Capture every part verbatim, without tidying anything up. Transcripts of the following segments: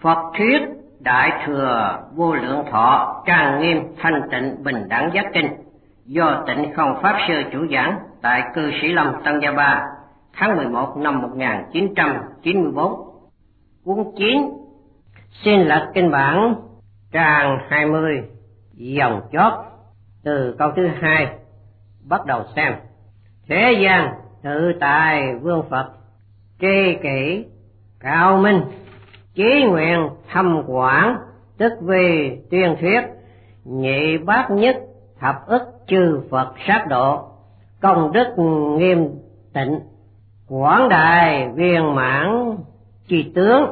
Phật thuyết Đại Thừa Vô Lượng Thọ Trang Nghiêm Thanh Tịnh Bình Đẳng Giác Kinh do Tịnh Không Pháp Sư chủ giảng tại Cư Sĩ Lâm Tân Gia Ba tháng mười một năm một nghìn chín trăm chín mươi bốn. Cuốn chín. Xin lật kinh bản trang hai mươi, dòng chót từ câu thứ hai bắt đầu xem. Thế gian tự tại vương Phật, tri kỷ cao minh, chí nguyện thâm quảng, tức vì tuyên thuyết, nhị bát nhất thập ức chư Phật sát độ, công đức nghiêm tịnh, quảng đại viên mãn chi tướng,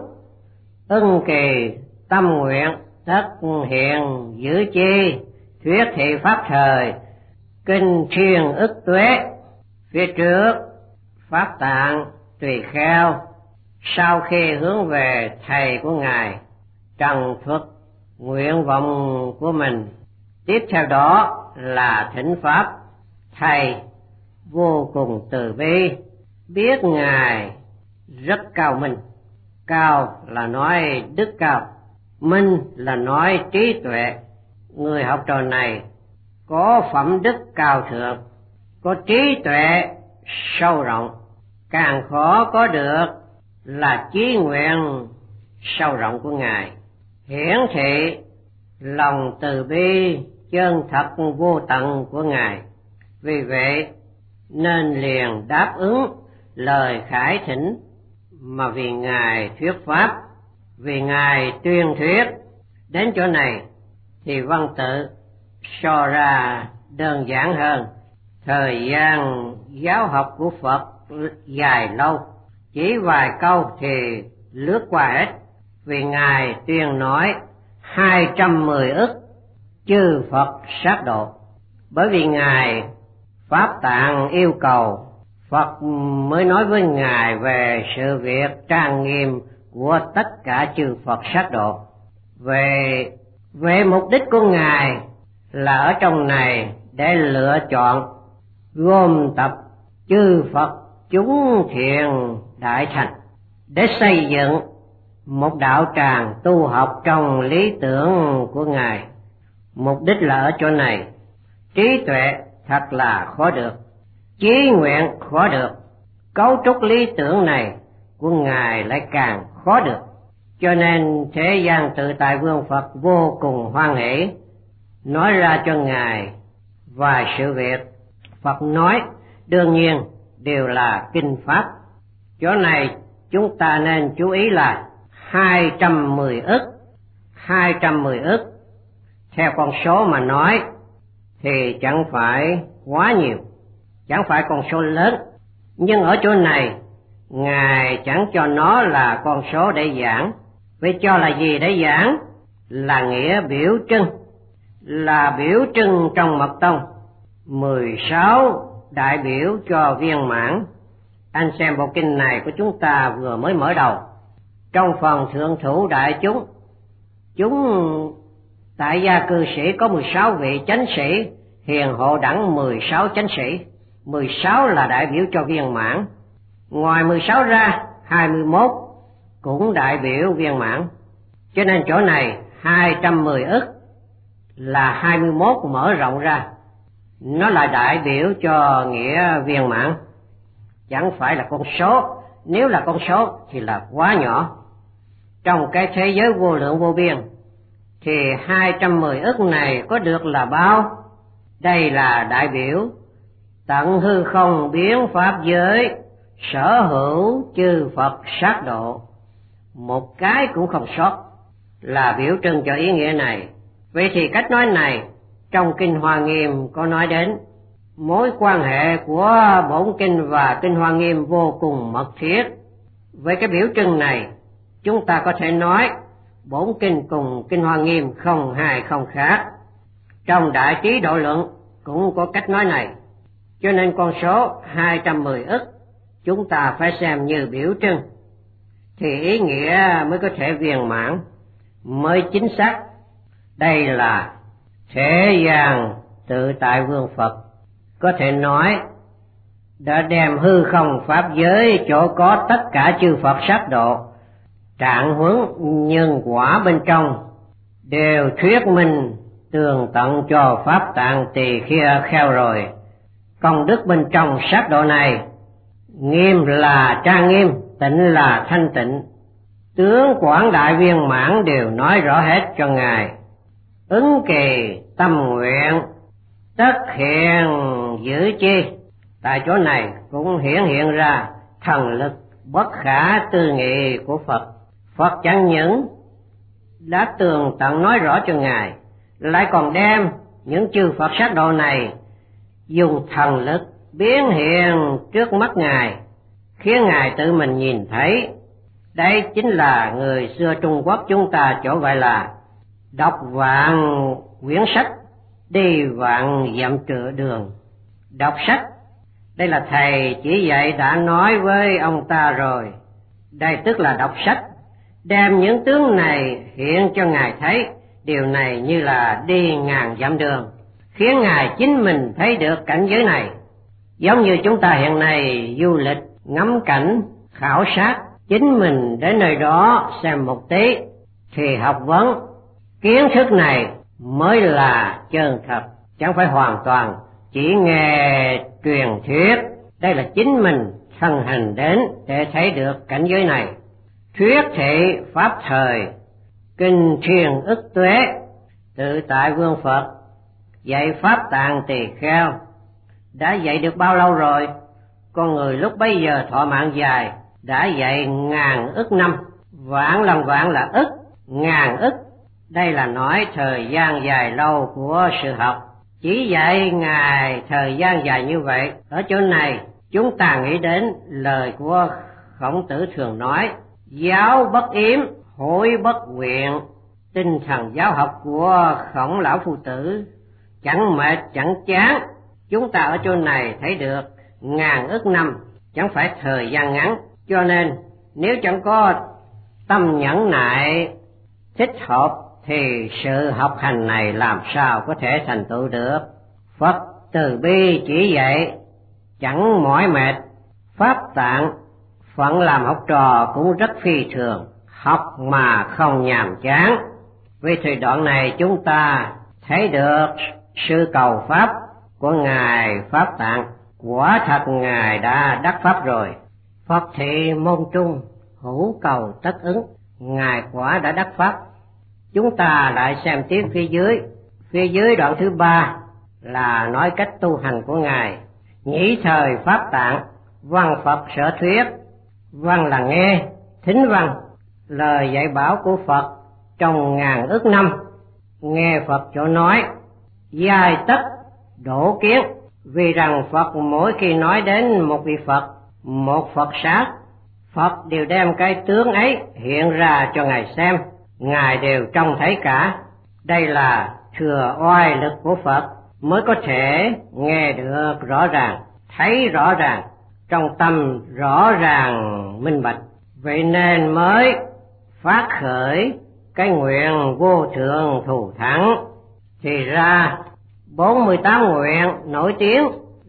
ưng kỳ tâm nguyện tất hiện giữ chi, thuyết thị pháp thời, kinh thiên ức tuế. Phía trước pháp tạng tùy kheo, sau khi hướng về thầy của ngài trần thuật nguyện vọng của mình. Tiếp theo đó là thỉnh pháp. Thầy vô cùng từ bi, biết ngài rất cao minh. Cao là nói đức cao, minh là nói trí tuệ. Người học trò này có phẩm đức cao thượng, có trí tuệ sâu rộng. Càng khó có được là chí nguyện sâu rộng của ngài, hiển thị lòng từ bi chân thật vô tận của ngài. Vì vậy nên liền đáp ứng lời khải thỉnh, mà vì ngài thuyết pháp, vì ngài tuyên thuyết. Đến chỗ này thì văn tự so ra đơn giản hơn. Thời gian giáo học của Phật dài lâu, chỉ vài câu thì lướt qua hết, vì ngài tuyên nói hai trăm mười ức chư Phật sát độ. Bởi vì ngài pháp tạng yêu cầu, Phật mới nói với ngài về sự việc trang nghiêm của tất cả chư Phật sát độ. Về về mục đích của ngài là ở trong này để lựa chọn gom tập chư Phật chúng thiện đại thành, để xây dựng một đạo tràng tu học trong lý tưởng của ngài. Mục đích là ở chỗ này. Trí tuệ thật là khó được, chí nguyện khó được, cấu trúc lý tưởng này của ngài lại càng khó được. Cho nên thế gian tự tại vương Phật vô cùng hoan hỷ, nói ra cho ngài vài sự việc. Phật nói đương nhiên đều là kinh pháp. Chỗ này chúng ta nên chú ý là hai trăm mười ức. Hai trăm mười ức theo con số mà nói thì chẳng phải quá nhiều, chẳng phải con số lớn. Nhưng ở chỗ này ngài chẳng cho nó là con số để giảng. Vậy cho là gì để giảng? Là nghĩa biểu trưng, là biểu trưng trong mật tông. Mười sáu đại biểu cho viên mãn. Anh xem bộ kinh này của chúng ta vừa mới mở đầu. Trong phần thượng thủ đại chúng, chúng tại gia cư sĩ có mười sáu vị chánh sĩ, hiền hộ đẳng mười sáu chánh sĩ. Mười sáu là đại biểu cho viên mãn. Ngoài mười sáu ra, hai mươi mốt cũng đại biểu viên mãn. Cho nên chỗ này hai trăm mười ức là hai mươi mốt mở rộng ra, nó là đại biểu cho nghĩa viên mãn, chẳng phải là con số. Nếu là con số thì là quá nhỏ. Trong cái thế giới vô lượng vô biên thì hai trăm mười ức này có được là bao? Đây là đại biểu tận hư không biến pháp giới, sở hữu chư Phật sát độ, một cái cũng không sót, là biểu trưng cho ý nghĩa này. Vậy thì cách nói này trong Kinh Hoa Nghiêm có nói đến mối quan hệ của bổn kinh và Kinh Hoa Nghiêm vô cùng mật thiết. Với cái biểu trưng này, chúng ta có thể nói bổn kinh cùng Kinh Hoa Nghiêm không hai không khác. Trong Đại Trí Độ Luận cũng có cách nói này. Cho nên con số hai trăm mười ức chúng ta phải xem như biểu trưng, thì ý nghĩa mới có thể viên mãn, mới chính xác. Đây là thế gian tự tại vương Phật, có thể nói đã đem hư không pháp giới chỗ có tất cả chư Phật sát độ trạng huấn nhân quả bên trong đều thuyết minh tường tận cho pháp tạng tỳ kheo kheo rồi. Công đức bên trong sát độ này, nghiêm là trang nghiêm, tịnh là thanh tịnh, tướng quảng đại viên mãn đều nói rõ hết cho Ngài. Ứng kỳ tâm nguyện tất hiện giữ chi, tại chỗ này cũng hiển hiện ra thần lực bất khả tư nghị của Phật. Phật chẳng những đã tường tận nói rõ cho Ngài, lại còn đem những chư Phật sát độ này dùng thần lực biến hiện trước mắt Ngài, khiến Ngài tự mình nhìn thấy. Đây chính là người xưa Trung Quốc chúng ta chỗ gọi là đọc vạn quyển sách, đi vạn dặm trựa đường. Đọc sách, đây là thầy chỉ dạy đã nói với ông ta rồi. Đây tức là đọc sách, đem những tướng này hiện cho Ngài thấy. Điều này như là đi ngàn dặm đường, khiến Ngài chính mình thấy được cảnh giới này. Giống như chúng ta hiện nay du lịch, ngắm cảnh, khảo sát, chính mình đến nơi đó xem một tí, thì học vấn, kiến thức này mới là chân thật, chẳng phải hoàn toàn chỉ nghe truyền thuyết. Đây là chính mình thân hành đến để thấy được cảnh giới này. Thuyết thị pháp thời, kinh thiền ức tuế, tự tại Vương Phật dạy pháp tạng tỳ kheo đã dạy được bao lâu rồi? Con người lúc bấy giờ thọ mạng dài, đã dạy ngàn ức năm. Vạn lần vạn là ức, ngàn ức, đây là nói thời gian dài lâu của sự học. Chỉ dạy Ngài thời gian dài như vậy. Ở chỗ này chúng ta nghĩ đến lời của Khổng Tử thường nói: giáo bất yếm, hội bất quyện. Tinh thần giáo học của Khổng lão phu tử chẳng mệt chẳng chán. Chúng ta ở chỗ này thấy được ngàn ức năm, chẳng phải thời gian ngắn. Cho nên nếu chẳng có tâm nhẫn nại thích hợp thì sự học hành này làm sao có thể thành tựu được. Phật từ bi chỉ dạy chẳng mỏi mệt. Pháp tạng phận làm học trò cũng rất phi thường, học mà không nhàm chán. Vì thời đoạn này chúng ta thấy được sự cầu pháp của Ngài Pháp Tạng. Quả thật Ngài đã đắc pháp rồi. Phật thị môn trung, hữu cầu tất ứng. Ngài quả đã đắc pháp. Chúng ta lại xem tiếp phía dưới. Phía dưới đoạn thứ ba là nói cách tu hành của Ngài. Nhĩ thời Pháp Tạng, văn Phật sở thuyết. Văn là nghe, thính văn, lời dạy bảo của Phật trong ngàn ức năm. Nghe Phật chỗ nói, giai tất đổ kiến. Vì rằng Phật mỗi khi nói đến một vị Phật, một Phật sát, Phật đều đem cái tướng ấy hiện ra cho Ngài xem. Ngài đều trông thấy cả. Đây là thừa oai lực của Phật mới có thể nghe được rõ ràng, thấy rõ ràng, trong tâm rõ ràng minh bạch. Vậy nên mới phát khởi cái nguyện vô thượng thù thắng. Thì ra bốn mươi tám nguyện nổi tiếng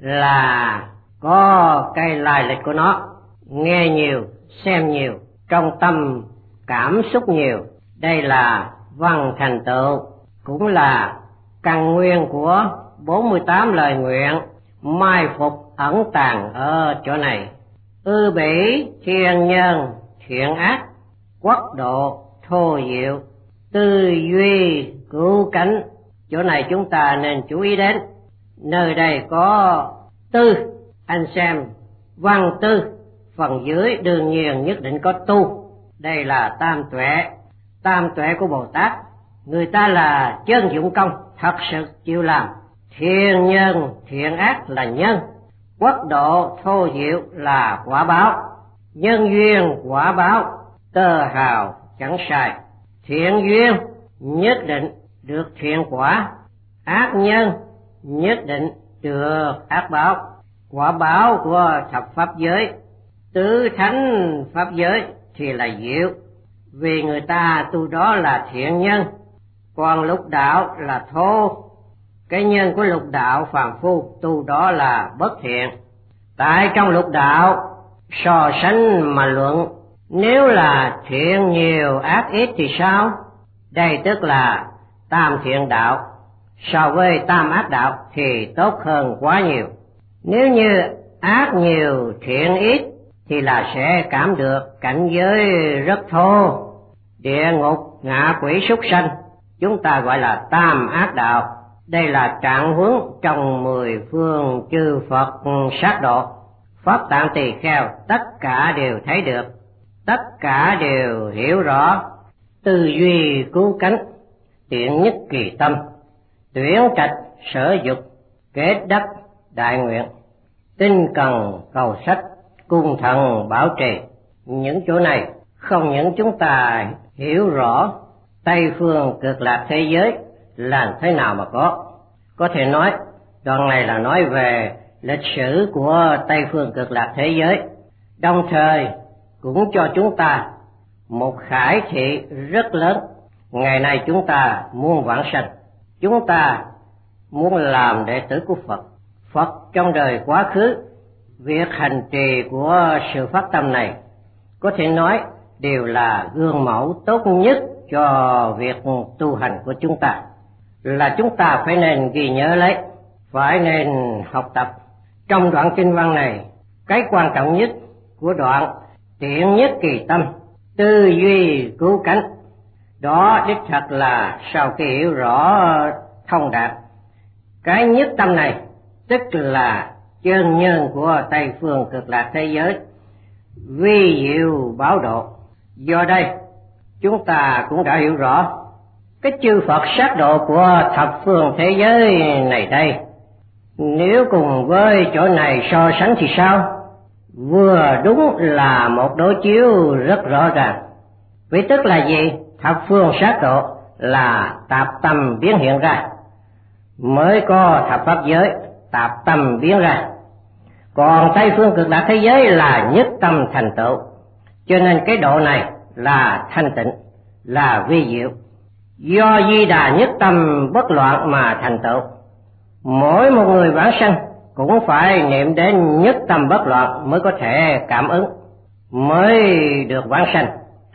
là có cái lai lịch của nó. Nghe nhiều, xem nhiều, trong tâm cảm xúc nhiều. Đây là văn thành tựu, cũng là căn nguyên của bốn mươi tám lời nguyện mai phục ẩn tàng ở chỗ này. Ư bỉ thiên nhân thiện ác, quốc độ thô diệu, tư duy cứu cánh. Chỗ này chúng ta nên chú ý đến. Nơi đây có tư, anh xem văn tư, phần dưới đương nhiên nhất định có tu. Đây là tam tuệ, tam tuệ của Bồ Tát. Người ta là chân dụng công, thật sự chịu làm. Thiên nhân thiện ác là nhân, quốc độ thô diệu là quả báo. Nhân duyên quả báo, tơ hào chẳng sai. Thiện duyên nhất định được thiện quả, ác nhân nhất định được ác báo. Quả báo của thập pháp giới, tứ thánh pháp giới thì là diệu, vì người ta tu đó là thiện nhân. Còn lục đạo là thô, cái nhân của lục đạo phàm phu tu đó là bất thiện. Tại trong lục đạo so sánh mà luận, Nếu là thiện nhiều ác ít thì sao? Đây tức là tam thiện đạo so với tam ác đạo thì tốt hơn quá nhiều. Nếu như ác nhiều thiện ít thì là sẽ cảm được cảnh giới rất thô, địa ngục, ngạ quỷ, súc sanh, chúng ta gọi là tam ác đạo. Đây là trạng huống trong mười phương chư Phật sát độ. Pháp Tạng Tỳ Kheo tất cả đều thấy được, tất cả đều hiểu rõ. Tư duy cứu cánh, tiện nhất kỳ tâm, tuyển trạch sở dục, kết đắc đại nguyện, tinh cần cầu sách, cung thần bảo trì. Những chỗ này không những chúng ta hiểu rõ Tây phương cực lạc thế giới làm thế nào mà có. Có thể nói đoạn này là nói về lịch sử của Tây phương cực lạc thế giới, đồng thời cũng cho chúng ta một khải thị rất lớn. Ngày nay chúng ta muốn vãng sanh, chúng ta muốn làm đệ tử của Phật. Phật trong đời quá khứ, việc hành trì của sự phát tâm này có thể nói đều là gương mẫu tốt nhất cho việc tu hành của chúng ta, là chúng ta phải nên ghi nhớ lấy, phải nên học tập. Trong đoạn kinh văn này, cái quan trọng nhất của đoạn tiện nhất kỳ tâm, tư duy cứu cánh, đó đích thật là sau khi hiểu rõ thông đạt cái nhất tâm này, tức là chân nhân của Tây phương cực lạc thế giới, vi diệu bảo độ. Do đây chúng ta cũng đã hiểu rõ cái chư Phật sát độ của thập phương thế giới này đây. Nếu cùng với chỗ này so sánh thì sao? Vừa đúng là một đối chiếu rất rõ ràng. Vậy tức là gì? Thập phương sát độ là tạp tâm biến hiện ra, mới có thập pháp giới tạp tâm biến ra. Còn Tây phương cực lạc thế giới là nhất tâm thành tựu, cho nên cái độ này là thanh tịnh, là vi diệu. Do Di Đà nhất tâm bất loạn mà thành tựu. Mỗi một người vãng sanh cũng phải niệm đến nhất tâm bất loạn mới có thể cảm ứng, mới được vãng sanh.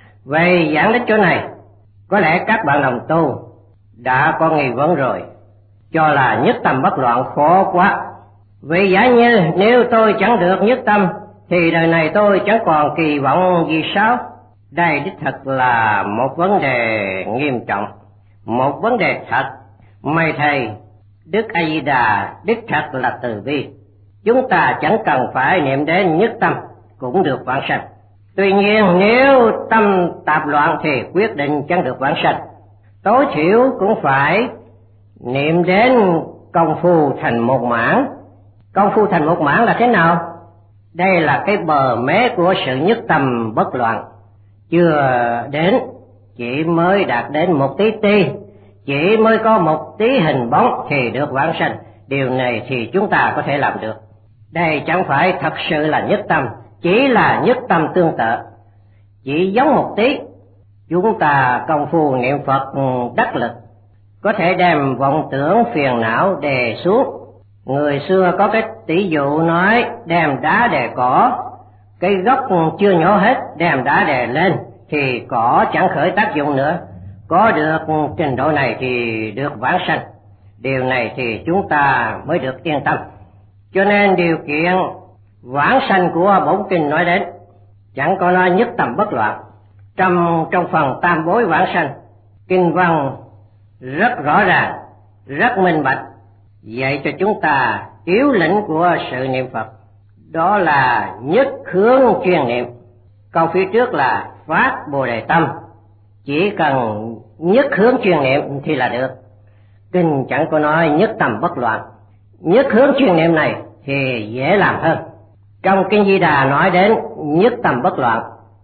Vậy giảng đến chỗ này, có lẽ các bạn đồng tu đã có nghi vấn rồi, cho là nhất tâm bất loạn khó quá. Vậy giả như nếu tôi chẳng được nhất tâm thì đời này tôi chẳng còn kỳ vọng gì sao? Đây đích thật là một vấn đề nghiêm trọng, một vấn đề thật. May thầy, Đức A Di Đà đích thật là từ bi, chúng ta chẳng cần phải niệm đến nhất tâm cũng được vãng sanh. Tuy nhiên nếu tâm tạp loạn thì quyết định chẳng được vãng sanh. Tối thiểu cũng phải niệm đến công phu thành một mãn. Công phu thành một mãn là thế nào? Đây là cái bờ mé của sự nhất tâm bất loạn. Chưa đến, chỉ mới đạt đến một tí ti, chỉ mới có một tí hình bóng thì được vãng sanh. Điều này thì chúng ta có thể làm được. Đây chẳng phải thật sự là nhất tâm, chỉ là nhất tâm tương tự, chỉ giống một tí. Chúng ta công phu niệm Phật đắc lực, có thể đem vọng tưởng phiền não đè xuống. Người xưa có cái tỷ dụ nói đem đá đè cỏ, cái gốc chưa nhổ hết đem đá đè lên thì cỏ chẳng khởi tác dụng nữa. Có được trình độ này thì được vãng sanh. Điều này thì chúng ta mới được yên tâm. Cho nên điều kiện vãng sanh của bổn kinh nói đến chẳng có nói nhất tâm bất loạn. Trong trong phần tam bối vãng sanh, kinh văn rất rõ ràng, rất minh bạch, dạy cho chúng ta yếu lĩnh của sự niệm Phật, đó là nhất hướng chuyên niệm. Câu phía trước là phát Bồ Đề tâm, chỉ cần nhất hướng chuyên niệm thì là được. Kinh chẳng có nói nhất tâm bất loạn. Nhất hướng chuyên niệm này thì dễ làm hơn. Trong kinh Di Đà nói đến nhất tâm bất loạn,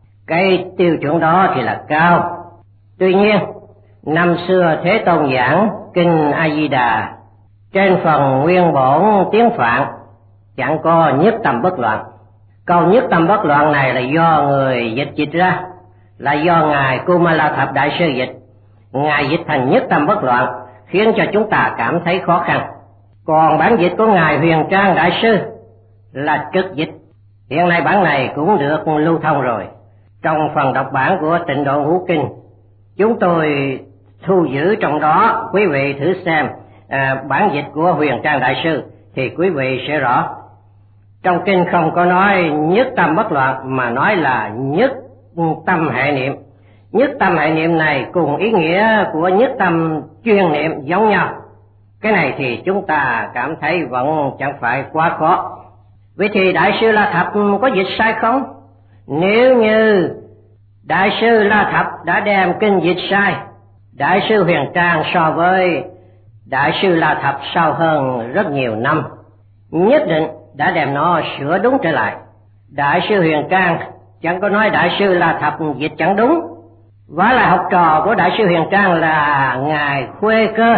cái tiêu chuẩn đó thì là cao. Tuy nhiên năm xưa Thế Tôn giảng kinh A Di Đà, trên phần nguyên bổn tiếng Phạn chẳng có nhất tâm bất loạn. Câu nhất tâm bất loạn này là do người dịch dịch ra, là do ngài Kumala Thập Đại Sư dịch. Ngài dịch thành nhất tâm bất loạn khiến cho chúng ta cảm thấy khó khăn. Còn bản dịch của ngài Huyền Trang Đại Sư là trực dịch, hiện nay bản này cũng được lưu thông rồi. Trong phần đọc bản của Tịnh Độ Ngũ Kinh, chúng tôi thu giữ trong đó, quý vị thử xem à, bản dịch của Huyền Trang Đại Sư thì quý vị sẽ rõ. Trong kinh không có nói nhất tâm bất loạn mà nói là nhất tâm hệ niệm. Nhất tâm hệ niệm này cùng ý nghĩa của nhất tâm chuyên niệm giống nhau. Cái này thì chúng ta cảm thấy vẫn chẳng phải quá khó. Vậy thì Đại sư La Thập có dịch sai không? Nếu như Đại sư La Thập đã đem kinh dịch sai, Đại sư Huyền Trang so với Đại sư La Thập sau hơn rất nhiều năm, nhất định đã đem nó sửa đúng trở lại. Đại sư Huyền Trang chẳng có nói Đại sư La Thập dịch chẳng đúng. Và là học trò của Đại sư Huyền Trang là Ngài Khuê Cơ,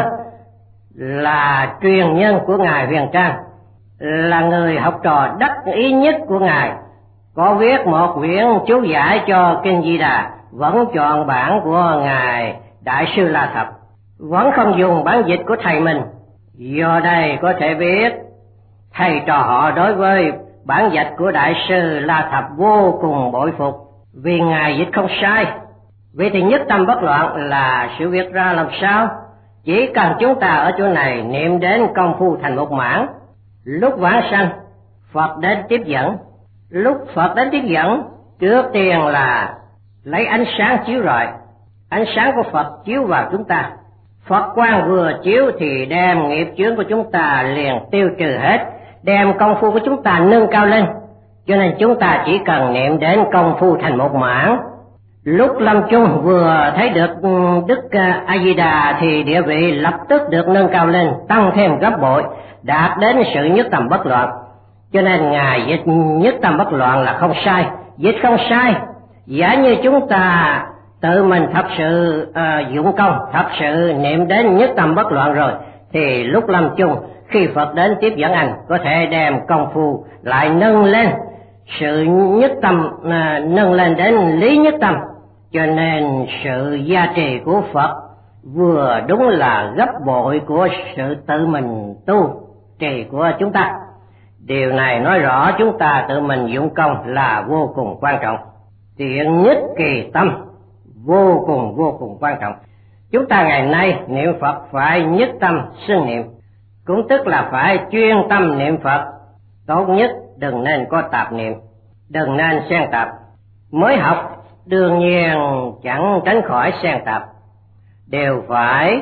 là truyền nhân của Ngài Huyền Trang, là người học trò đắc ý nhất của Ngài, có viết một quyển chú giải cho Kinh Di Đà, vẫn chọn bản của Ngài Đại sư La Thập, vẫn không dùng bản dịch của thầy mình. Do đây có thể biết thầy trò họ đối với bản dịch của Đại sư La Thập vô cùng bội phục, vì Ngài dịch không sai. Vậy thì nhất tâm bất loạn là sự việc ra làm sao? Chỉ cần chúng ta ở chỗ này niệm đến công phu thành một mãn, lúc vãng sanh Phật đến tiếp dẫn. Lúc Phật đến tiếp dẫn, trước tiên là lấy ánh sáng chiếu rọi, ánh sáng của Phật chiếu vào chúng ta. Phật quang vừa chiếu thì đem nghiệp chướng của chúng ta liền tiêu trừ hết, đem công phu của chúng ta nâng cao lên. Cho nên chúng ta chỉ cần niệm đến công phu thành một mãn. Lúc lâm chung vừa thấy được Đức A Di Đà thì địa vị lập tức được nâng cao lên, tăng thêm gấp bội, đạt đến sự nhất tâm bất loạn. Cho nên Ngài dịch nhất tâm bất loạn là không sai, dịch không sai. Giả như chúng ta tự mình thật sự uh, dụng công, thật sự niệm đến nhất tâm bất loạn rồi, thì lúc lâm chung khi Phật đến tiếp dẫn anh, có thể đem công phu lại nâng lên, sự nhất tâm uh, nâng lên đến lý nhất tâm. Cho nên sự gia trì của Phật vừa đúng là gấp bội của sự tự mình tu trì của chúng ta. Điều này nói rõ chúng ta tự mình dụng công là vô cùng quan trọng. Tiện nhất kỳ tâm vô cùng vô cùng quan trọng. Chúng ta ngày nay niệm Phật phải nhất tâm xưng niệm, cũng tức là phải chuyên tâm niệm Phật. Tốt nhất đừng nên có tạp niệm, đừng nên xen tạp. Mới học đương nhiên chẳng tránh khỏi xen tạp, đều phải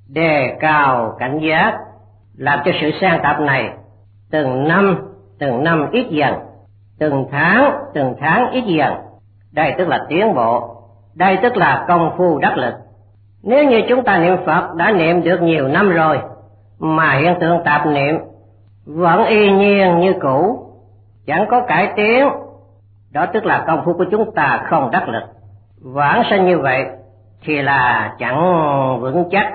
đề cao cảnh giác, làm cho sự xen tạp này từng năm từng năm ít dần, từng tháng từng tháng ít dần. Đây tức là tiến bộ, đây tức là công phu đắc lực. Nếu như chúng ta niệm Phật đã niệm được nhiều năm rồi mà hiện tượng tạp niệm vẫn y nhiên như cũ, chẳng có cải tiến, đó tức là công phu của chúng ta không đắc lực. Vãng sanh như vậy thì là chẳng vững chắc,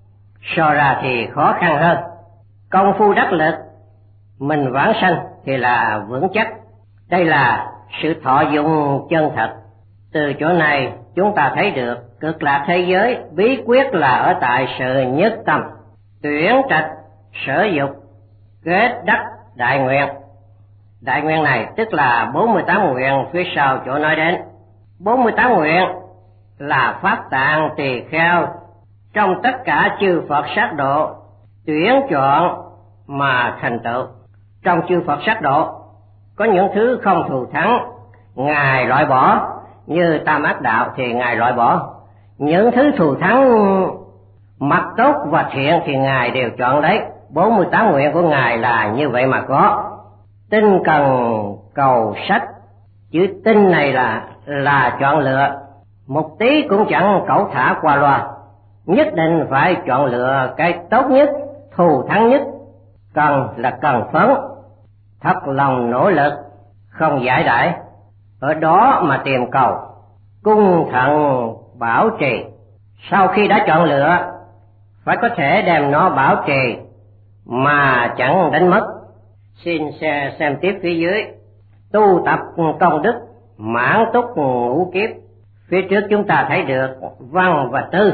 so ra thì khó khăn hơn. Công phu đắc lực mình vãng sanh thì là vững chắc. Đây là sự thọ dụng chân thật. Từ chỗ này chúng ta thấy được cực lạc thế giới bí quyết là ở tại sự nhất tâm, tuyển trạch sở dục, kết đắc đại nguyện. Đại nguyện này tức là bốn mươi tám nguyện phía sau chỗ nói đến. bốn mươi tám nguyện là pháp tạng tỳ kheo trong tất cả chư Phật sát độ tuyển chọn mà thành tựu. Trong chư Phật sát độ có những thứ không thù thắng Ngài loại bỏ, như tam ác đạo thì Ngài loại bỏ. Những thứ thù thắng mặt tốt và thiện thì Ngài đều chọn lấy. bốn mươi tám nguyện của Ngài là như vậy mà có. Tinh cần cầu sách, chữ tinh này là là chọn lựa, một tí cũng chẳng cẩu thả qua loa, nhất định phải chọn lựa cái tốt nhất, thù thắng nhất. Cần là cần phấn, thật lòng nỗ lực, không giải đãi, ở đó mà tìm cầu, cung thận bảo trì. Sau khi đã chọn lựa, phải có thể đem nó bảo trì mà chẳng đánh mất. Xin xem, xem tiếp phía dưới. Tu tập công đức, mãn túc ngũ kiếp. Phía trước chúng ta thấy được văn và tư.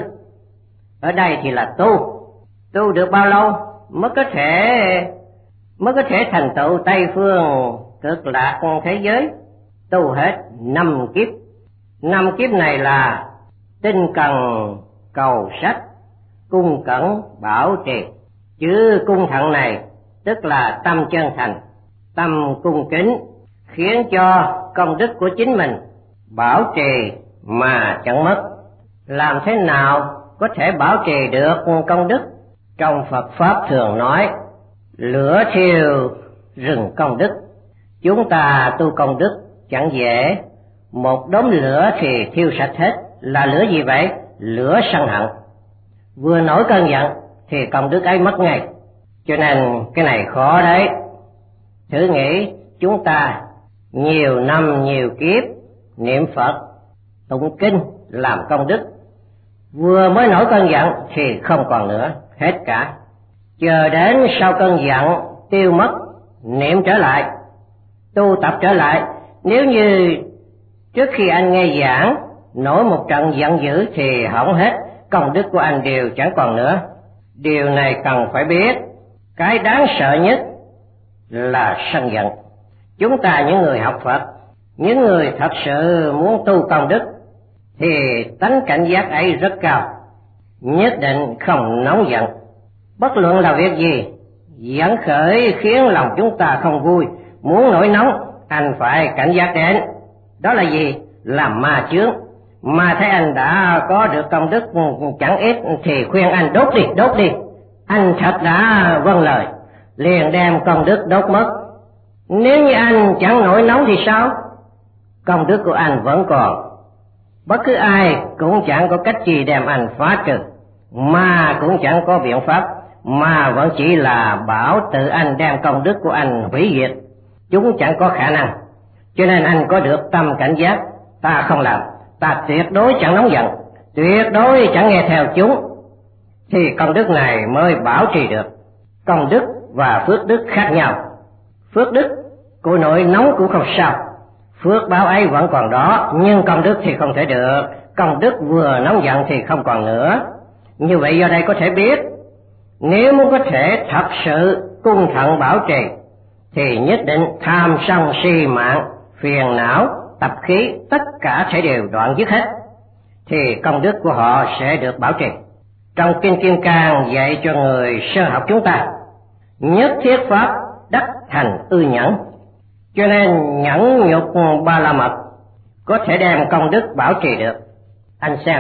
Ở đây thì là tu. Tu được bao lâu mới có thể mới có thể thành tựu Tây phương cực lạc thế giới? Tu hết năm kiếp. Năm kiếp này là tinh cần cầu sách, cung cẩn bảo trì. Chứ cung thận này tức là tâm chân thành, tâm cung kính, khiến cho công đức của chính mình bảo trì mà chẳng mất. Làm thế nào có thể bảo trì được công đức? Trong Phật Pháp thường nói, lửa thiêu rừng công đức. Chúng ta tu công đức chẳng dễ, một đốm lửa thì thiêu sạch hết. Là lửa gì vậy? Lửa sân hận. Vừa nổi cơn giận thì công đức ấy mất ngay. Cho nên cái này khó đấy. Thử nghĩ chúng ta nhiều năm nhiều kiếp niệm Phật, tụng kinh, làm công đức, vừa mới nổi cơn giận thì không còn nữa, hết cả. Chờ đến sau cơn giận tiêu mất, niệm trở lại, tu tập trở lại. Nếu như trước khi anh nghe giảng nổi một trận giận dữ thì hỏng hết, công đức của anh đều chẳng còn nữa. Điều này cần phải biết. Cái đáng sợ nhất là sân giận. Chúng ta những người học Phật, những người thật sự muốn tu công đức thì tánh cảnh giác ấy rất cao, nhất định không nóng giận. Bất luận là việc gì dẫn khởi khiến lòng chúng ta không vui, muốn nổi nóng, anh phải cảnh giác đến. Đó là gì? Là ma chướng. Mà thấy anh đã có được công đức chẳng ít thì khuyên anh đốt đi, đốt đi. Anh thật đã vâng lời, liền đem công đức đốt mất. Nếu như anh chẳng nổi nóng thì sao? Công đức của anh vẫn còn. Bất cứ ai cũng chẳng có cách gì đem anh phá trừ, mà cũng chẳng có biện pháp, mà vẫn chỉ là bảo tự anh đem công đức của anh hủy diệt. Chúng chẳng có khả năng. Cho nên anh có được tâm cảnh giác, ta không làm, ta tuyệt đối chẳng nóng giận, tuyệt đối chẳng nghe theo chúng, thì công đức này mới bảo trì được. Công đức và phước đức khác nhau. Phước đức của nỗi nóng cũng không sao, phước báo ấy vẫn còn đó, nhưng công đức thì không thể được. Công đức vừa nóng giận thì không còn nữa. Như vậy do đây có thể biết, nếu muốn có thể thật sự cung thận bảo trì thì nhất định tham sân si mạng, phiền não, tập khí, tất cả sẽ đều đoạn dứt hết, thì công đức của họ sẽ được bảo trì. Trong Kinh Kim Cang dạy cho người sơ học chúng ta, nhất thiết pháp đắc thành ư nhẫn. Cho nên nhẫn nhục ba la mật có thể đem công đức bảo trì được. Anh xem,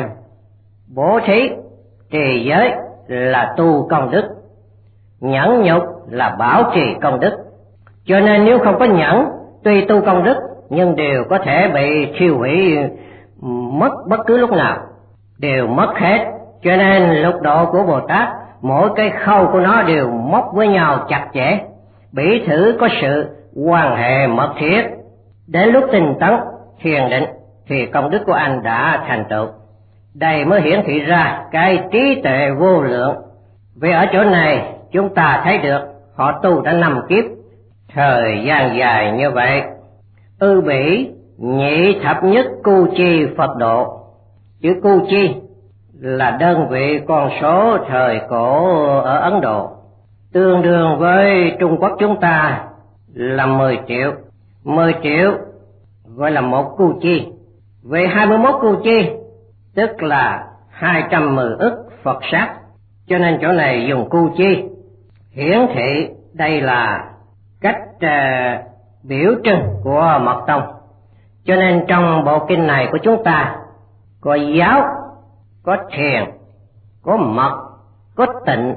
bố thí, trì giới là tu công đức, nhẫn nhục là bảo trì công đức. Cho nên nếu không có nhẫn, tuy tu công đức nhưng đều có thể bị thiêu hủy mất bất cứ lúc nào, đều mất hết. Cho nên lục độ của Bồ Tát, mỗi cái khâu của nó đều móc với nhau chặt chẽ, bỉ thử có sự quan hệ mật thiết. Đến lúc tinh tấn thiền định thì công đức của anh đã thành tựu. Đây mới hiển thị ra cái trí tuệ vô lượng. Vì ở chỗ này chúng ta thấy được họ tu đã năm kiếp, thời gian dài như vậy. Ư bỉ nhị thập nhất cu chi Phật độ. Chữ cu chi là đơn vị con số thời cổ ở Ấn Độ, tương đương với Trung Quốc chúng ta là mười triệu. Mười triệu gọi là một cu chi. Về hai mươi mốt cu chi tức là hai trăm mười ức Phật sát. Cho nên chỗ này dùng cu chi hiển thị đây là cách uh, biểu trưng của Mật Tông. Cho nên trong bộ kinh này của chúng ta có giáo, có thiền, có mật, có tịnh,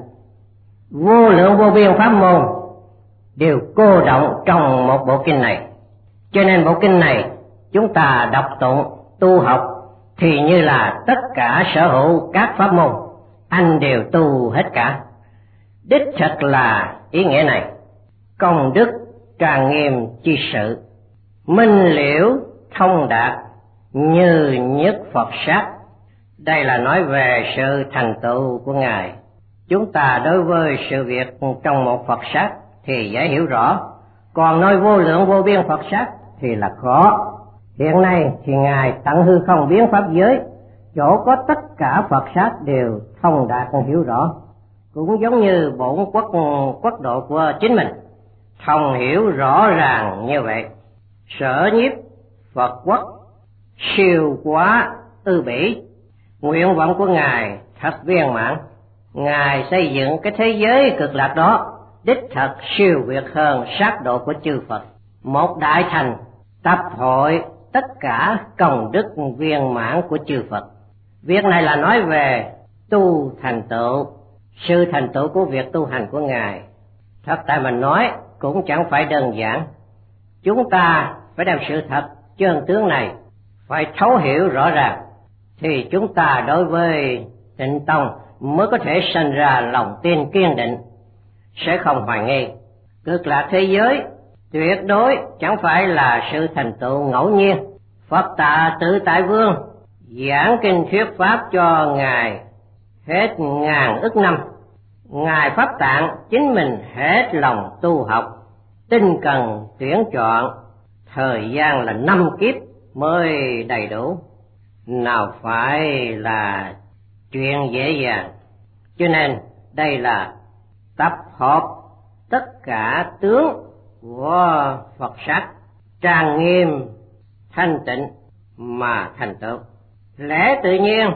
vô lượng vô biên pháp môn đều cô động trong một bộ kinh này. Cho nên bộ kinh này chúng ta đọc tụng, tu học thì như là tất cả sở hữu các pháp môn, anh đều tu hết cả. Đích thật là ý nghĩa này. Công đức trang nghiêm chi sự, minh liễu thông đạt như nhất Phật sát. Đây là nói về sự thành tựu của Ngài. Chúng ta đối với sự việc trong một Phật sát thì dễ hiểu rõ, còn nói vô lượng vô biên Phật sát thì là khó. Hiện nay thì Ngài tận hư không biến pháp giới, chỗ có tất cả Phật sát đều thông đạt hiểu rõ, cũng giống như bổn quốc quốc độ của chính mình thông hiểu rõ ràng như vậy. Sở nhiếp Phật quốc, siêu quá ư bỉ. Nguyện vọng của Ngài thật viên mãn. Ngài xây dựng cái thế giới cực lạc đó đích thật siêu việt hơn sát độ của chư Phật. Một đại thành tập hội tất cả công đức viên mãn của chư Phật. Việc này là nói về tu thành tựu, sự thành tựu của việc tu hành của Ngài. Thật tại mình nói cũng chẳng phải đơn giản. Chúng ta phải đem sự thật chân tướng này phải thấu hiểu rõ ràng, thì chúng ta đối với Tịnh Tông mới có thể sinh ra lòng tin kiên định, sẽ không hoài nghi. Cực lạc thế giới tuyệt đối chẳng phải là sự thành tựu ngẫu nhiên. Phật Tạ Tự Tại Vương giảng kinh thuyết pháp cho Ngài hết ngàn ức năm. Ngài Pháp Tạng chính mình hết lòng tu học, tinh cần tuyển chọn, thời gian là năm kiếp mới đầy đủ, nào phải là chuyện dễ dàng. Cho nên đây là tập hợp tất cả tướng của Phật sắc trang nghiêm thanh tịnh mà thành tựu. Lẽ tự nhiên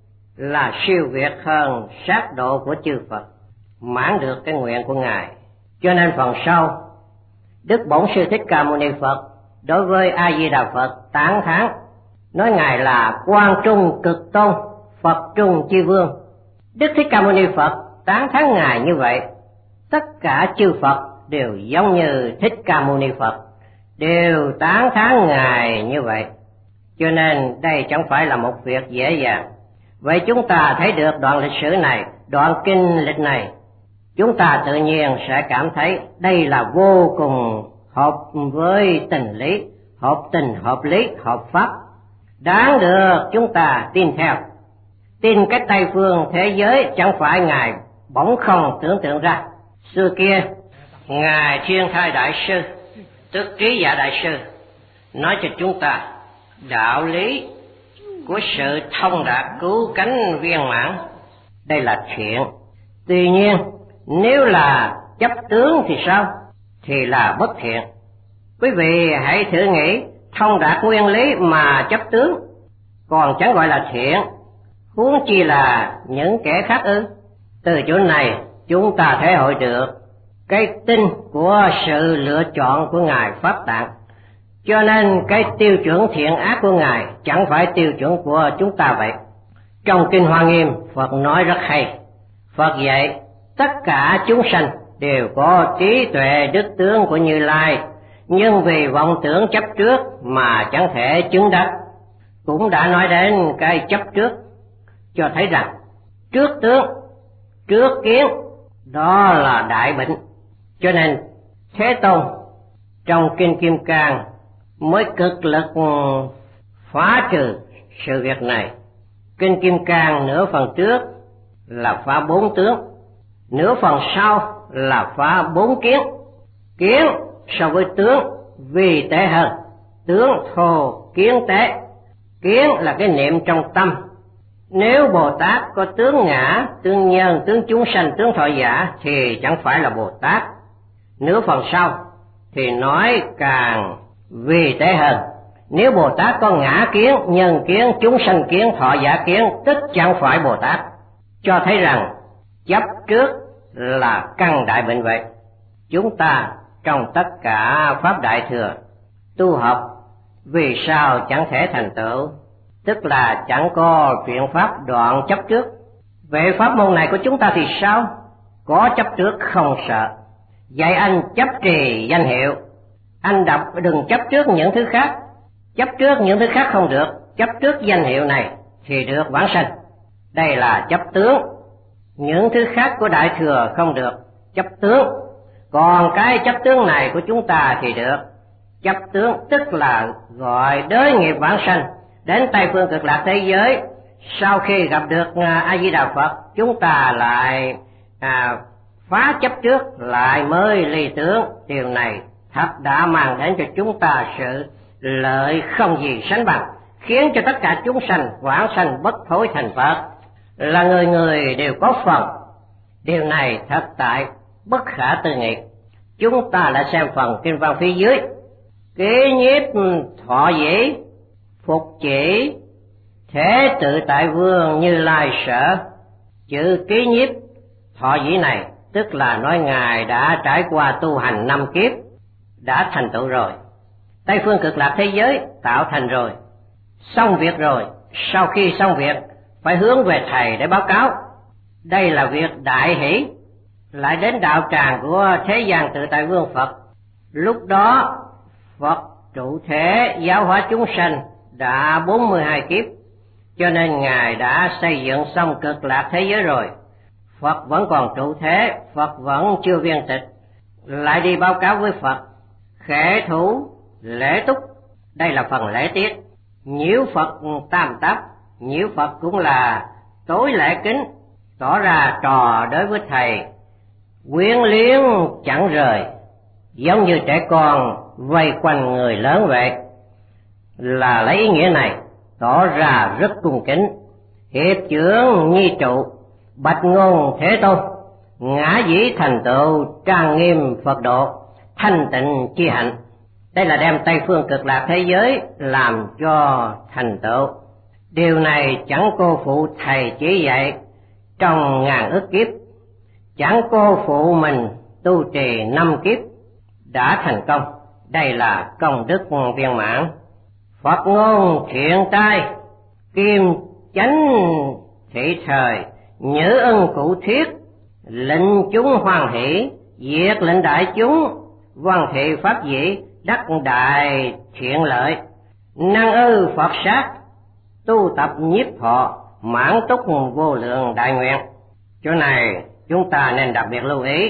là siêu việt hơn sát độ của chư Phật, mãn được cái nguyện của Ngài. Cho nên phần sau Đức Bổn Sư Thích Ca Mâu Ni Phật đối với A Di Đà Phật tán thán, nói Ngài là Quan Trung Cực Tôn, Phật Trung Chi Vương. Đức Thích Ca Mâu Ni Phật tán thán Ngài như vậy, tất cả chư Phật đều giống như Thích Ca Mâu Ni Phật, đều tán thán Ngài như vậy. Cho nên đây chẳng phải là một việc dễ dàng. Vậy chúng ta thấy được đoạn lịch sử này, đoạn kinh lịch này, chúng ta tự nhiên sẽ cảm thấy đây là vô cùng hợp với tình lý, hợp tình, hợp lý, hợp pháp, đáng được chúng ta tin theo. Tin cái Tây phương thế giới chẳng phải Ngài bỗng không tưởng tượng ra. Xưa kia Ngài Thiên Thai Đại Sư, tức Trí Giả Đại Sư, nói cho chúng ta đạo lý của sự thông đạt cứu cánh viên mãn. Đây là thiện. Tuy nhiên nếu là chấp tướng thì sao? Thì là bất thiện. Quý vị hãy thử nghĩ, thông đạt nguyên lý mà chấp tướng còn chẳng gọi là thiện, huống chi là những kẻ khác ư? Từ chỗ này chúng ta thể hội được cái tin của sự lựa chọn của Ngài Pháp Tạng. Cho nên cái tiêu chuẩn thiện ác của Ngài chẳng phải tiêu chuẩn của chúng ta vậy. Trong Kinh Hoa Nghiêm, Phật nói rất hay. Phật dạy tất cả chúng sanh đều có trí tuệ đức tướng của Như Lai, nhưng vì vọng tưởng chấp trước mà chẳng thể chứng đắc. Cũng đã nói đến cái chấp trước, cho thấy rằng trước tướng, trước kiến, đó là đại bệnh. Cho nên Thế Tôn trong Kinh Kim Cang mới cực lực phá trừ sự việc này. Kinh Kim Cang nửa phần trước là phá bốn tướng, nửa phần sau là phá bốn kiến. Kiến so với tướng vì tế hơn, tướng thô kiến tế. Kiến là cái niệm trong tâm. Nếu Bồ Tát có tướng ngã, tướng nhân, tướng chúng sanh, tướng thọ giả thì chẳng phải là Bồ Tát. Nửa phần sau thì nói càng vì tế hơn. Nếu Bồ Tát có ngã kiến, nhân kiến, chúng sanh kiến, thọ giả kiến, tức chẳng phải Bồ Tát. Cho thấy rằng chấp trước là căn đại bệnh vậy. Chúng ta trong tất cả Pháp Đại Thừa tu học, vì sao chẳng thể thành tựu? Tức là chẳng có chuyện pháp đoạn chấp trước. Về pháp môn này của chúng ta thì sao? Có chấp trước không sợ. Dạy anh chấp trì danh hiệu, anh đọc đừng chấp trước những thứ khác. Chấp trước những thứ khác không được, chấp trước danh hiệu này thì được vãng sanh. Đây là chấp tướng. Những thứ khác của Đại Thừa không được, chấp tướng. Còn cái chấp tướng này của chúng ta thì được. Chấp tướng tức là gọi đới nghiệp vãng sanh đến Tây phương cực lạc thế giới. Sau khi gặp được A Di Đà Phật, chúng ta lại à, phá chấp trước, lại mới ly tướng. Điều này thật đã mang đến cho chúng ta sự lợi không gì sánh bằng, khiến cho tất cả chúng sanh vãng sanh bất thối thành Phật, là người người đều có phần. Điều này thật tại bất khả tư nghị. Chúng ta lại xem phần kinh văn phía dưới. Kế nhiếp thọ dĩ Phục chỉ Thế Tự Tại Vương Như Lai Sở. Chữ ký nhiếp thọ dĩ này tức là nói Ngài đã trải qua tu hành năm kiếp, đã thành tựu rồi. Tây phương cực lạc thế giới tạo thành rồi, xong việc rồi. Sau khi xong việc phải hướng về Thầy để báo cáo. Đây là việc đại hỷ. Lại đến đạo tràng của thế gian Tự Tại Vương Phật. Lúc đó Phật trụ thể giáo hóa chúng sanh đã bốn mươi hai kiếp, cho nên Ngài đã xây dựng xong cực lạc thế giới rồi. Phật vẫn còn trụ thế, Phật vẫn chưa viên tịch. Lại đi báo cáo với Phật. Khệ thủ lễ túc, đây là phần lễ tiết. Nhiễu Phật tam táp, nhiễu Phật cũng là tối lễ kính, tỏ ra trò đối với Thầy, quyến luyến chẳng rời, giống như trẻ con vây quanh người lớn vậy. Là lấy ý nghĩa này tỏ ra rất cung kính. Hiệp trưởng nhi trụ, bạch ngôn Thế Tôn, ngã dĩ thành tựu trang nghiêm Phật độ, thanh tịnh chi hạnh. Đây là đem Tây phương cực lạc thế giới làm cho thành tựu. Điều này chẳng cô phụ Thầy chỉ dạy trong ngàn ức kiếp, chẳng cô phụ mình tu trì năm kiếp đã thành công. Đây là công đức viên mãn. Phật ngôn thiện tai, kim chánh thị thời, nhớ ân cụ thiết, lệnh chúng hoan hỷ, diệt lệnh đại chúng, văn thị pháp dĩ, đắc đại thiện lợi. Năng ư Phật sát, tu tập nhiếp thọ, mãn túc vô lượng đại nguyện. Chỗ này chúng ta nên đặc biệt lưu ý.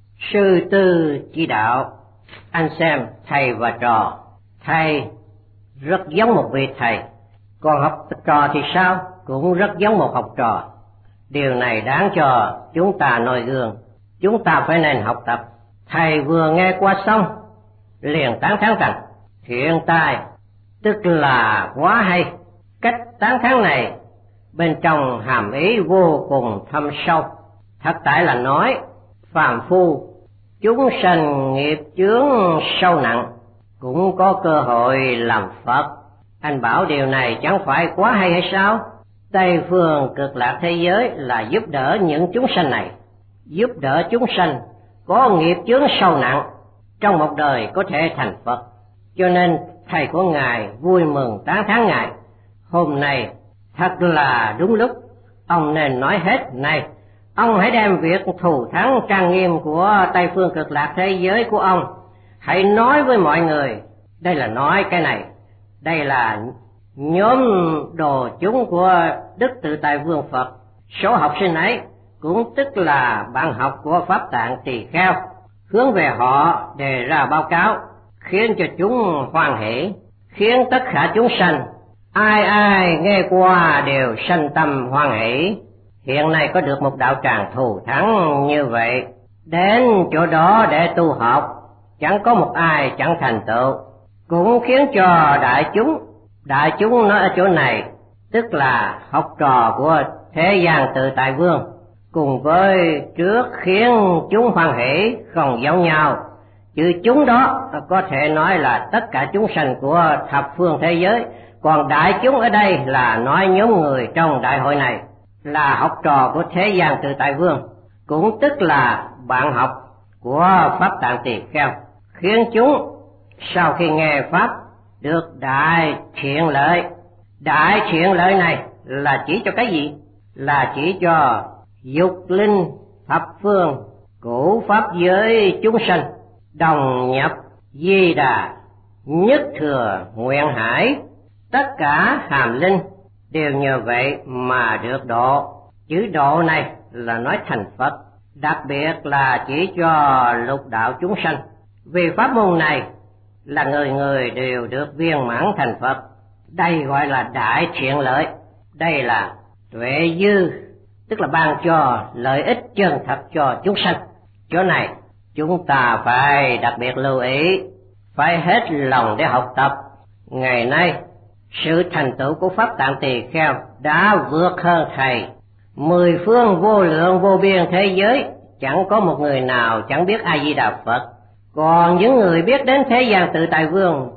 Sư tư chỉ đạo, anh xem thầy và trò. Thầy rất giống một vị thầy, còn học trò thì sao? Cũng rất giống một học trò. Điều này đáng cho chúng ta noi gương. Chúng ta phải nên học tập. Thầy vừa nghe qua xong liền tán thán rằng thiện tai, tức là quá hay. Cách tán thán này bên trong hàm ý vô cùng thâm sâu. Thật tại là nói phàm phu chúng sanh nghiệp chướng sâu nặng cũng có cơ hội làm Phật. Anh bảo điều này chẳng phải quá hay hay sao? Tây phương cực lạc thế giới là giúp đỡ những chúng sanh này, giúp đỡ chúng sanh có nghiệp chướng sâu nặng trong một đời có thể thành Phật. Cho nên thầy của Ngài vui mừng tán thán Ngài. Hôm nay thật là đúng lúc, ông nên nói hết. Này, ông hãy đem việc thù thắng trang nghiêm của Tây phương cực lạc thế giới của ông, hãy nói với mọi người. Đây là nói cái này, đây là nhóm đồ chúng của Đức Tự Tại Vương Phật. Số học sinh ấy cũng tức là bạn học của Pháp Tạng Tỳ Kheo, hướng về họ đề ra báo cáo, khiến cho chúng hoan hỷ, khiến tất cả chúng sanh ai ai nghe qua đều sanh tâm hoan hỷ. Hiện nay có được một đạo tràng thù thắng như vậy, đến chỗ đó để tu học, chẳng có một ai chẳng thành tựu, cũng khiến cho đại chúng, đại chúng nói ở chỗ này tức là học trò của thế gian Tự Tại Vương, cùng với trước khiến chúng hoan hỷ không giống nhau. Chứ chúng đó có thể nói là tất cả chúng sanh của thập phương thế giới, còn đại chúng ở đây là nói nhóm người trong đại hội này là học trò của thế gian Tự Tại Vương, cũng tức là bạn học của Pháp Tạng Tỳ Kheo, khiến chúng sau khi nghe Pháp được đại thiện lợi. Đại thiện lợi này là chỉ cho cái gì? Là chỉ cho dục linh thập phương cửu pháp giới chúng sanh đồng nhập Di Đà, nhất thừa nguyện hải, tất cả hàm linh đều nhờ vậy mà được độ. Chữ độ này là nói thành Phật, đặc biệt là chỉ cho lục đạo chúng sanh. Vì pháp môn này là người người đều được viên mãn thành Phật. Đây gọi là đại thiện lợi. Đây là tuệ dư, tức là ban cho lợi ích chân thật cho chúng sanh. Chỗ này chúng ta phải đặc biệt lưu ý, phải hết lòng để học tập. Ngày nay sự thành tựu của Pháp Tạng Tỳ Kheo đã vượt hơn thầy. Mười phương vô lượng vô biên thế giới chẳng có một người nào chẳng biết A Di Đà Phật. Còn những người biết đến thế gian Tự Tại Vương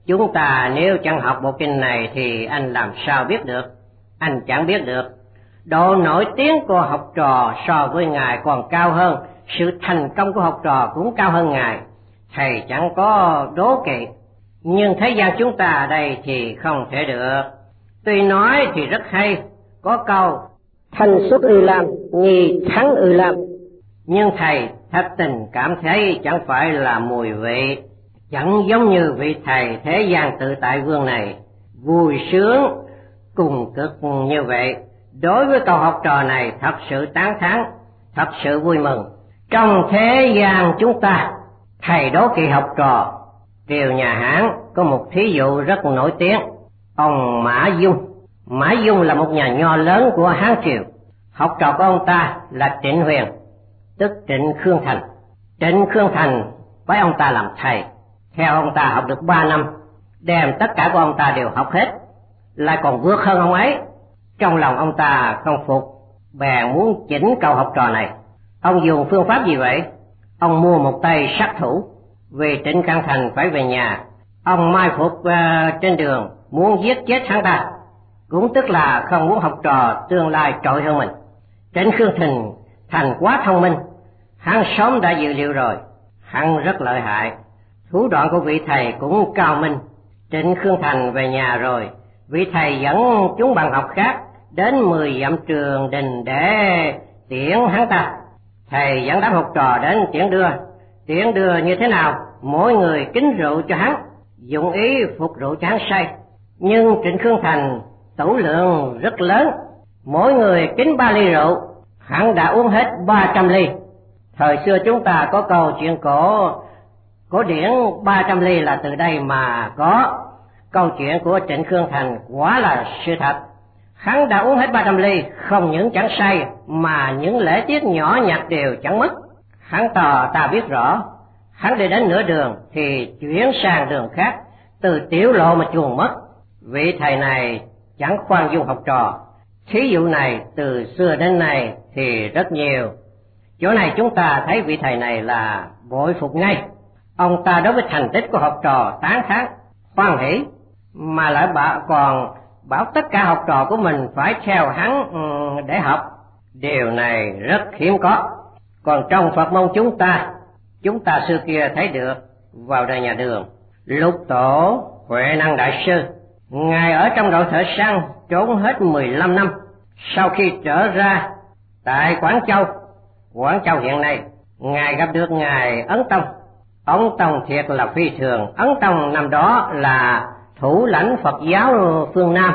Chúng ta nếu chẳng học bộ kinh này thì anh làm sao biết được? Anh chẳng biết được. Độ nổi tiếng của học trò so với Ngài còn cao hơn, sự thành công của học trò cũng cao hơn Ngài. Thầy chẳng có đố kỵ, nhưng thế gian chúng ta ở đây thì không thể được. Tuy nói thì rất hay, có câu thành xuất ư lam, nhì thắng ư lam. Nhưng thầy thật tình cảm thấy chẳng phải là mùi vị, chẳng giống như vị thầy thế gian tự tại vương này, vui sướng cùng cực như vậy. Đối với câu học trò này thật sự tán thán, thật sự vui mừng. Trong thế gian chúng ta, thầy đố kỵ học trò. Triều nhà Hán có một thí dụ rất nổi tiếng, ông Mã Dung. Mã Dung là một nhà nho lớn của Hán Triều. Học trò của ông ta là Trịnh Huyền, tức Trịnh Khương Thành. Trịnh Khương Thành với ông ta làm thầy. Theo ông ta học được ba năm, đem tất cả của ông ta đều học hết, lại còn vượt hơn ông ấy. Trong lòng ông ta không phục, bèn muốn chỉnh câu học trò này. Ông dùng phương pháp gì vậy? Ông mua một tay sát thủ, vì Trịnh Khương Thành phải về nhà. Ông mai phục uh, trên đường, muốn giết chết hắn ta, cũng tức là không muốn học trò tương lai trội hơn mình. Trịnh Khương Thành Thành quá thông minh, hắn sớm đã dự liệu rồi, hắn rất lợi hại. Thủ đoạn của vị thầy cũng cao minh. Trịnh Khương Thành về nhà rồi, vị thầy dẫn chúng bạn học khác đến mười dặm trường đình để tiễn hắn ta. Thầy dẫn đám học trò đến tiễn đưa. Tiễn đưa như thế nào? Mỗi người kính rượu cho hắn, dụng ý phục rượu cho hắn say. Nhưng Trịnh Khương Thành tửu lượng rất lớn, mỗi người kính ba ly rượu, hắn đã uống hết ba trăm ly. Thời xưa chúng ta có câu chuyện cổ cổ điển ba trăm ly là từ đây mà có. Câu chuyện của Trịnh Khương Thành quả là sự thật. Hắn đã uống hết ba trăm ly, không những chẳng say mà những lễ tiết nhỏ nhặt đều chẳng mất. Hắn tỏ ta biết rõ, hắn đi đến nửa đường thì chuyển sang đường khác, từ tiểu lộ mà chuồn mất. Vị thầy này chẳng khoan dung học trò. Thí dụ này từ xưa đến nay thì rất nhiều. Chỗ này chúng ta thấy vị thầy này là bội phục ngay. Ông ta đối với thành tích của học trò tán thán, hoan hỷ, mà lại bảo còn bảo tất cả học trò của mình phải theo hắn để học. Điều này rất hiếm có. Còn trong Phật môn chúng ta, chúng ta xưa kia thấy được vào đời nhà Đường, Lục Tổ Huệ Năng Đại Sư, Ngài ở trong đội thợ săn trốn hết mười lăm năm. Sau khi trở ra tại Quảng Châu, Quảng Châu hiện nay, Ngài gặp được Ngài Ấn Tông. Ấn Tông thiệt là phi thường. Ấn Tông năm đó là thủ lãnh Phật giáo phương Nam,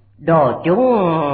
đồ chúng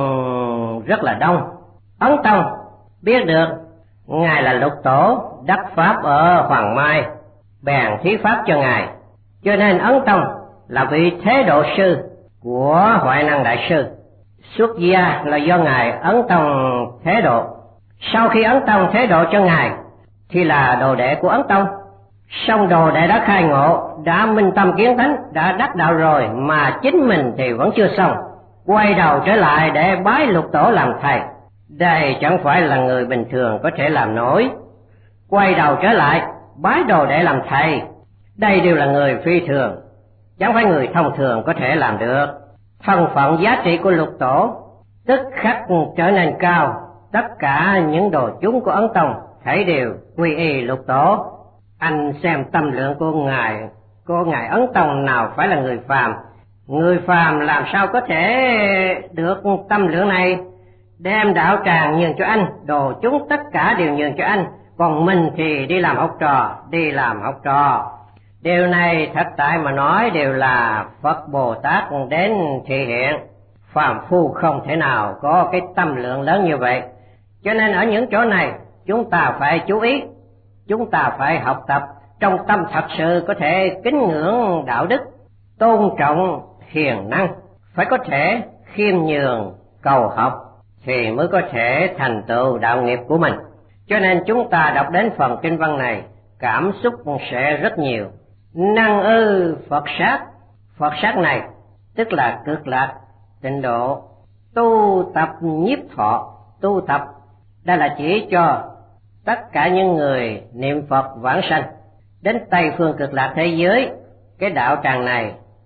rất là đông. Ấn Tông biết được Ngài là Lục Tổ đắc pháp ở Hoàng Mai, bèn thí pháp cho Ngài, cho nên Ấn Tông là vị thế độ sư của Huệ Năng Đại Sư. Xuất gia là do Ngài Ấn Tông thế độ. Sau khi Ấn Tông thế độ cho Ngài thì là đồ đệ của Ấn Tông. Song đồ đệ đã khai ngộ, đã minh tâm kiến tánh, đã đắc đạo rồi mà chính mình thì vẫn chưa xong, quay đầu trở lại để bái Lục Tổ làm thầy. Đây chẳng phải là người bình thường có thể làm nổi. Quay đầu trở lại bái đồ đệ làm thầy, đây đều là người phi thường, chẳng phải người thông thường có thể làm được. Thân phận giá trị của Lục Tổ tức khắc trở nên cao. Tất cả những đồ chúng của Ấn Tông thảy đều quy y Lục Tổ. Anh xem tâm lượng của ngài, của ngài Ấn Tông nào phải là người phàm. Người phàm làm sao có thể được tâm lượng này, đem đạo tràng nhường cho anh, đồ chúng tất cả đều nhường cho anh, còn mình thì đi làm học trò, đi làm học trò. Điều này thật tại mà nói đều là Phật Bồ Tát đến thể hiện. Phàm phu không thể nào có cái tâm lượng lớn như vậy. Cho nên ở những chỗ này chúng ta phải chú ý, chúng ta phải học tập trong tâm thật sự có thể kính ngưỡng đạo đức, tôn trọng hiền năng, phải có thể khiêm nhường cầu học thì mới có thể thành tựu đạo nghiệp của mình. Cho nên chúng ta đọc đến phần kinh văn này, cảm xúc sẽ rất nhiều. Năng ư Phật sát, Phật sát này tức là cực lạc tịnh độ. Tu tập nhiếp thọ, tu tập đây là chỉ cho tất cả những người niệm Phật vãng sanh đến Tây phương cực lạc thế giới. Cái đạo tràng này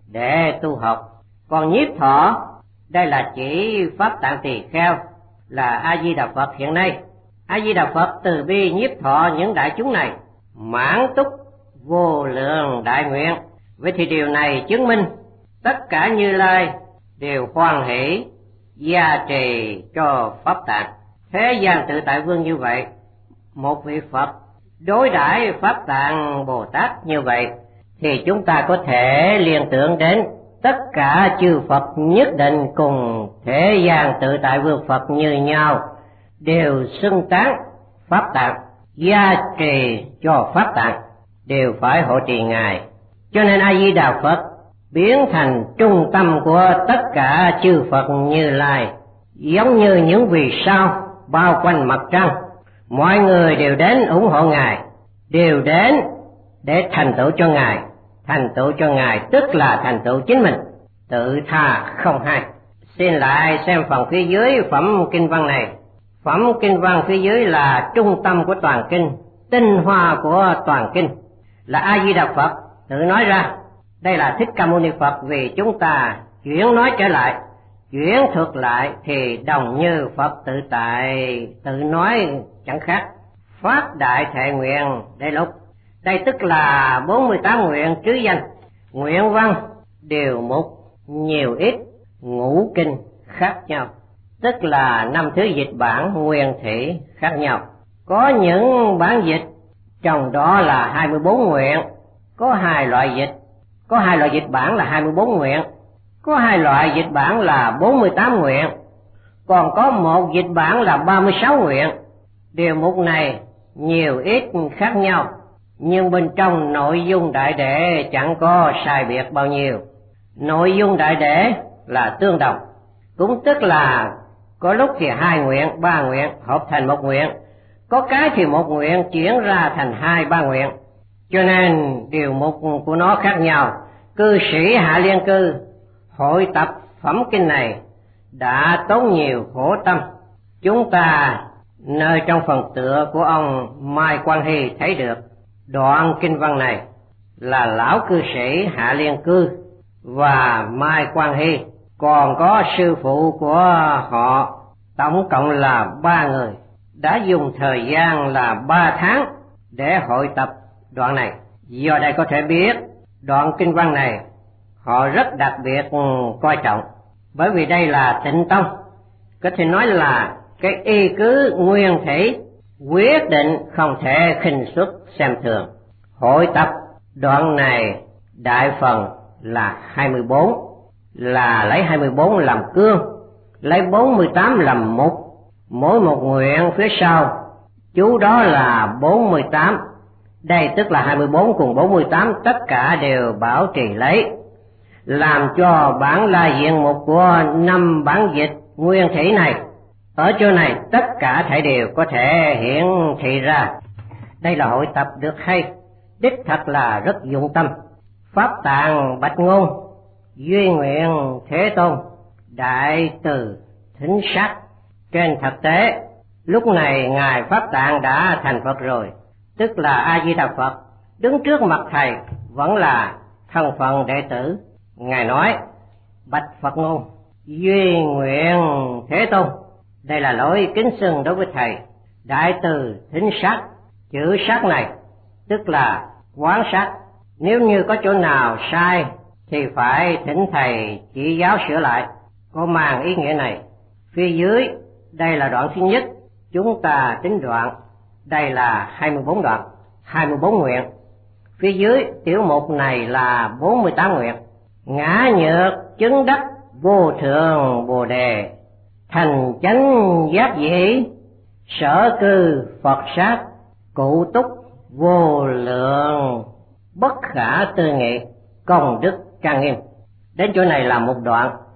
để tu học. Còn nhiếp thọ, đây là chỉ pháp tạng tỳ kheo, là A Di Đà Phật hiện nay. A Di Đà Phật từ bi nhiếp thọ những đại chúng này, mãn túc vô lượng đại nguyện. Vậy thì điều này chứng minh tất cả Như Lai đều hoan hỷ gia trì cho pháp tạng. Thế gian tự tại vương như vậy, một vị Phật đối đãi pháp tạng Bồ Tát như vậy, thì chúng ta có thể liên tưởng đến tất cả chư Phật nhất định cùng thế gian tự tại vương Phật như nhau, đều xưng tán pháp tạng, gia trì cho pháp tạng, đều phải hộ trì Ngài. Cho nên A Di Đà Phật biến thành trung tâm của tất cả chư Phật Như Lai, giống như những vì sao bao quanh mặt trăng. Mọi người đều đến ủng hộ Ngài, đều đến để thành tựu cho Ngài. Thành tựu cho Ngài tức là thành tựu chính mình, tự tha không hai. Xin lại xem phần phía dưới phẩm kinh văn này. Phẩm kinh văn phía dưới là trung tâm của toàn kinh, tinh hoa của toàn kinh, là A Di Đà Phật tự nói ra. Đây là Thích Ca Mâu Ni Phật, vì chúng ta chuyển nói trở lại, chuyển thuật lại thì đồng như Phật tự tại tự nói chẳng khác. Phát đại thệ nguyện đây lúc, đây tức là bốn mươi tám nguyện trứ danh. Nguyện văn điều mục nhiều ít, ngũ kinh khác nhau, tức là năm thứ dịch bản nguyên thủy khác nhau. Có những bản dịch trong đó là hai mươi bốn nguyện, có hai loại dịch, có hai loại dịch bản là hai mươi bốn nguyện, có hai loại dịch bản là bốn mươi tám nguyện, còn có một dịch bản là ba mươi sáu nguyện. Điều mục này nhiều ít khác nhau, nhưng bên trong nội dung đại để chẳng có sai biệt bao nhiêu. Nội dung đại để là tương đồng, cũng tức là có lúc thì hai nguyện, ba nguyện hợp thành một nguyện, có cái thì một nguyện chuyển ra thành hai ba nguyện, cho nên điều mục của nó khác nhau. Cư sĩ Hạ Liên Cư hội tập phẩm kinh này đã tốn nhiều khổ tâm. Chúng ta nơi trong phần tựa của ông Mai Quang Hy thấy được đoạn kinh văn này là lão cư sĩ Hạ Liên Cư và Mai Quang Hy, còn có sư phụ của họ, tổng cộng là ba người, đã dùng thời gian là ba tháng để hội tập đoạn này. Do đây có thể biết đoạn kinh văn này họ rất đặc biệt coi trọng, bởi vì đây là Tịnh Tông, có thể nói là cái y cứ nguyên thủy, quyết định không thể khinh suất xem thường. Hội tập đoạn này đại phần là hai mươi bốn, là lấy hai mươi bốn làm cương, lấy bốn mươi tám làm mục, mỗi một nguyện phía sau chú đó là bốn mươi tám. Đây tức là hai mươi bốn cùng bốn mươi tám tất cả đều bảo trì lấy, làm cho bản la diện mục của năm bản dịch nguyên thủy này ở chỗ này tất cả thảy đều có thể hiển thị ra. Đây là hội tập được hay, đích thật là rất dụng tâm. Pháp tạng bạch ngôn, duy nguyện Thế Tôn, đại từ thính sát. Trên thực tế lúc này ngài Pháp Tạng đã thành Phật rồi, tức là A Di Đà Phật, đứng trước mặt thầy vẫn là thân phận đệ tử. Ngài nói bạch Phật ngôn, duy nguyện Thế Tôn. Đây là lỗi kính xưng đối với thầy. Đại từ thính sát, chữ sát này tức là quán sát, nếu như có chỗ nào sai thì phải thỉnh thầy chỉ giáo sửa lại, có mang ý nghĩa này. Phía dưới đây là đoạn thứ nhất, chúng ta tính đoạn, đây là hai mươi bốn đoạn, hai mươi bốn nguyện. Phía dưới tiểu mục này là bốn mươi tám nguyện. Ngã nhược chứng đắc vô thượng Bồ Đề, thành chánh giác dĩ, sở cư Phật sát, cụ túc vô lượng, bất khả tư nghị, công đức trang nghiêm. Đến chỗ này là một đoạn.